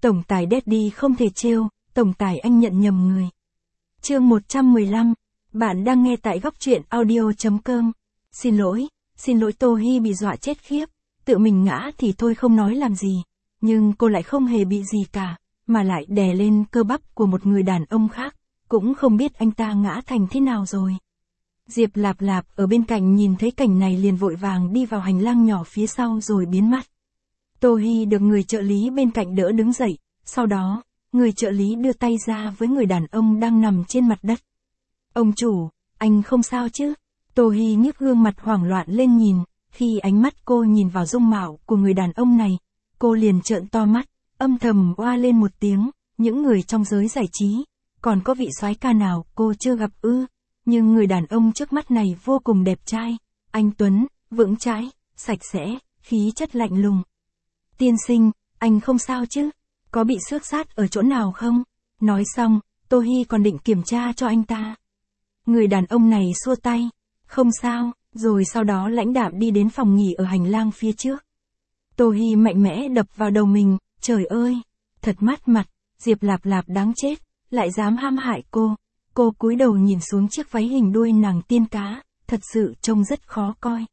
Tổng tài Daddy không thể trêu, tổng tài anh nhận nhầm người. Chương 115, bạn đang nghe tại góc truyện audio.com. Xin lỗi Tô Hi bị dọa chết khiếp, tự mình ngã thì thôi không nói làm gì, nhưng cô lại không hề bị gì cả, mà lại đè lên cơ bắp của một người đàn ông khác, cũng không biết anh ta ngã thành thế nào rồi. Diệp Lạp Lạp ở bên cạnh nhìn thấy cảnh này liền vội vàng đi vào hành lang nhỏ phía sau rồi biến mất. Tô Hi được người trợ lý bên cạnh đỡ đứng dậy, sau đó, người trợ lý đưa tay ra với người đàn ông đang nằm trên mặt đất. Ông chủ, anh không sao chứ? Tô Hi nhếch gương mặt hoảng loạn lên nhìn, khi ánh mắt cô nhìn vào dung mạo của người đàn ông này, cô liền trợn to mắt, âm thầm oa lên một tiếng, những người trong giới giải trí, còn có vị soái ca nào cô chưa gặp ư? Nhưng người đàn ông trước mắt này vô cùng đẹp trai, anh tuấn, vững chãi, sạch sẽ, khí chất lạnh lùng. Tiên sinh, anh không sao chứ? Có bị xước xát ở chỗ nào không? Nói xong, Tô Hi còn định kiểm tra cho anh ta. Người đàn ông này xua tay, không sao, rồi sau đó lãnh đạm đi đến phòng nghỉ ở hành lang phía trước. Tô Hi mạnh mẽ đập vào đầu mình, trời ơi, thật mất mặt, Diệp Lạp Lạp đáng chết, lại dám hãm hại cô. Cô cúi đầu nhìn xuống chiếc váy hình đuôi nàng tiên cá, thật sự trông rất khó coi.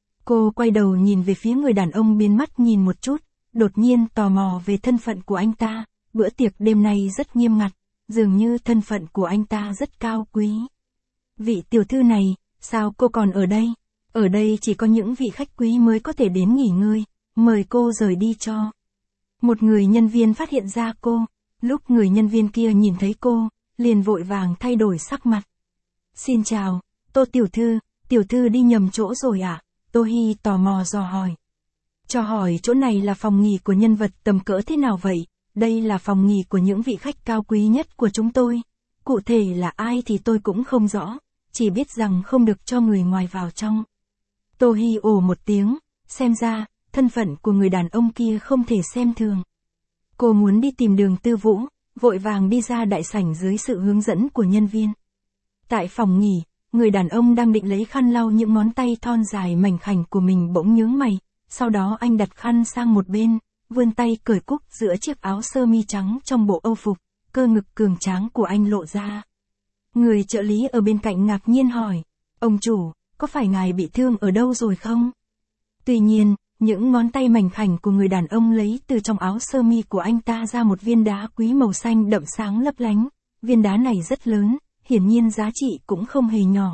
Cô quay đầu nhìn về phía người đàn ông biến mất nhìn một chút, đột nhiên tò mò về thân phận của anh ta, bữa tiệc đêm nay rất nghiêm ngặt, dường như thân phận của anh ta rất cao quý. Vị tiểu thư này, sao cô còn ở đây? Ở đây chỉ có những vị khách quý mới có thể đến nghỉ ngơi, mời cô rời đi cho. Một người nhân viên phát hiện ra cô, lúc người nhân viên kia nhìn thấy cô, liền vội vàng thay đổi sắc mặt. Xin chào, Tô tiểu thư đi nhầm chỗ rồi ạ? Tô Hi tò mò dò hỏi. Cho hỏi chỗ này là phòng nghỉ của nhân vật tầm cỡ thế nào vậy? Đây là phòng nghỉ của những vị khách cao quý nhất của chúng tôi. Cụ thể là ai thì tôi cũng không rõ, chỉ biết rằng không được cho người ngoài vào trong. Tô Hi ồ một tiếng, xem ra, thân phận của người đàn ông kia không thể xem thường. Cô muốn đi tìm Đường Tư Vũ, vội vàng đi ra đại sảnh dưới sự hướng dẫn của nhân viên. Tại phòng nghỉ, người đàn ông đang định lấy khăn lau những ngón tay thon dài mảnh khảnh của mình bỗng nhướng mày, sau đó anh đặt khăn sang một bên, vươn tay cởi cúc giữa chiếc áo sơ mi trắng trong bộ âu phục, cơ ngực cường tráng của anh lộ ra. Người trợ lý ở bên cạnh ngạc nhiên hỏi, ông chủ, có phải ngài bị thương ở đâu rồi không? Tuy nhiên, những ngón tay mảnh khảnh của người đàn ông lấy từ trong áo sơ mi của anh ta ra một viên đá quý màu xanh đậm sáng lấp lánh, viên đá này rất lớn, hiển nhiên giá trị cũng không hề nhỏ.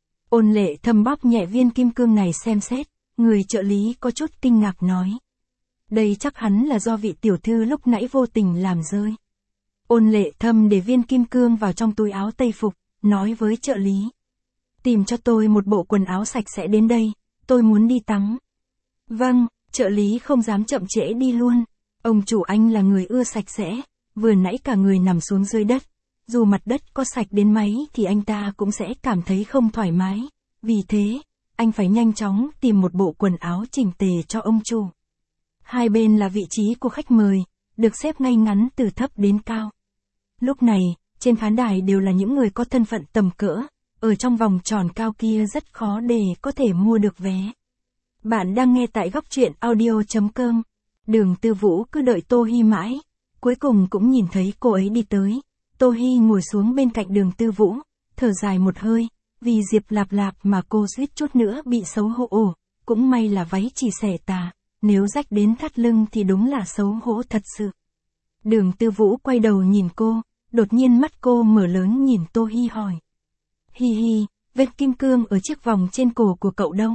Ôn Lệ Thâm bóp nhẹ viên kim cương này xem xét, người trợ lý có chút kinh ngạc nói. Đây chắc hẳn là do vị tiểu thư lúc nãy vô tình làm rơi. Ôn Lệ Thâm để viên kim cương vào trong túi áo tây phục, nói với trợ lý. Tìm cho tôi một bộ quần áo sạch sẽ đến đây, tôi muốn đi tắm. Vâng, trợ lý không dám chậm trễ đi luôn. Ông chủ anh là người ưa sạch sẽ, vừa nãy cả người nằm xuống dưới đất. Dù mặt đất có sạch đến mấy thì anh ta cũng sẽ cảm thấy không thoải mái. Vì thế, anh phải nhanh chóng tìm một bộ quần áo chỉnh tề cho ông chủ. Hai bên là vị trí của khách mời, được xếp ngay ngắn từ thấp đến cao. Lúc này, trên khán đài đều là những người có thân phận tầm cỡ, ở trong vòng tròn cao kia rất khó để có thể mua được vé. Bạn đang nghe tại góc truyện audio.com. Đường Tư Vũ cứ đợi Tô Hi mãi, cuối cùng cũng nhìn thấy cô ấy đi tới. Tô Hi ngồi xuống bên cạnh Đường Tư Vũ, thở dài một hơi, vì Diệp Lạp Lạp mà cô suýt chút nữa bị xấu hổ, cũng may là váy chỉ xẻ tà, nếu rách đến thắt lưng thì đúng là xấu hổ thật sự. Đường Tư Vũ quay đầu nhìn cô, đột nhiên mắt cô mở lớn nhìn Tô Hi hỏi. Hi hi, vết kim cương ở chiếc vòng trên cổ của cậu đâu?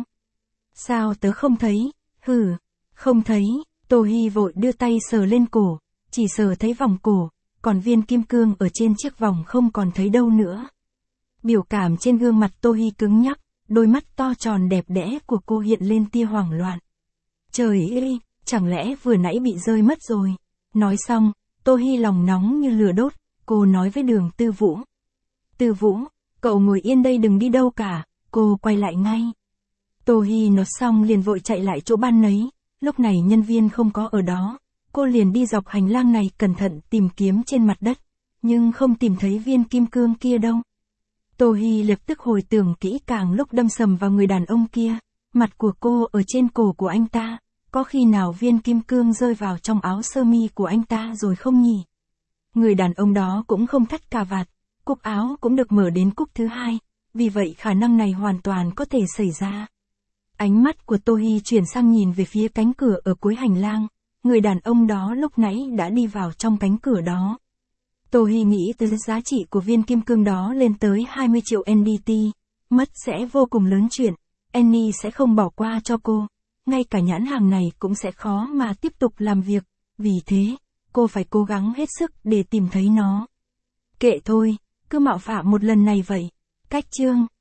Sao tớ không thấy? Hừ, không thấy. Tô Hi vội đưa tay sờ lên cổ, chỉ sờ thấy vòng cổ, còn viên kim cương ở trên chiếc vòng không còn thấy đâu nữa. Biểu cảm trên gương mặt Tô Hi cứng nhắc, đôi mắt to tròn đẹp đẽ của cô hiện lên tia hoảng loạn. Trời ơi, chẳng lẽ vừa nãy bị rơi mất rồi? Nói xong, Tô Hi lòng nóng như lửa đốt, cô nói với Đường Tư Vũ. Tư Vũ, cậu ngồi yên đây đừng đi đâu cả, cô quay lại ngay. Tô Hi nói xong liền vội chạy lại chỗ ban nấy, lúc này nhân viên không có ở đó, cô liền đi dọc hành lang này cẩn thận tìm kiếm trên mặt đất, nhưng không tìm thấy viên kim cương kia đâu. Tô Hi lập tức hồi tưởng kỹ càng lúc đâm sầm vào người đàn ông kia, mặt của cô ở trên cổ của anh ta, Có khi nào viên kim cương rơi vào trong áo sơ mi của anh ta rồi không nhỉ? Người đàn ông đó cũng không thắt cà vạt, cúc áo cũng được mở đến cúc thứ hai, vì vậy khả năng này hoàn toàn có thể xảy ra. Ánh mắt của Tohi chuyển sang nhìn về phía cánh cửa ở cuối hành lang, người đàn ông đó lúc nãy đã đi vào trong cánh cửa đó. Tohi nghĩ tới giá trị của viên kim cương đó lên tới 20 triệu NDT, mất sẽ vô cùng lớn chuyện, Annie sẽ không bỏ qua cho cô, ngay cả nhãn hàng này cũng sẽ khó mà tiếp tục làm việc, vì thế, cô phải cố gắng hết sức để tìm thấy nó. Kệ thôi, cứ mạo phạm một lần này vậy. Cách chương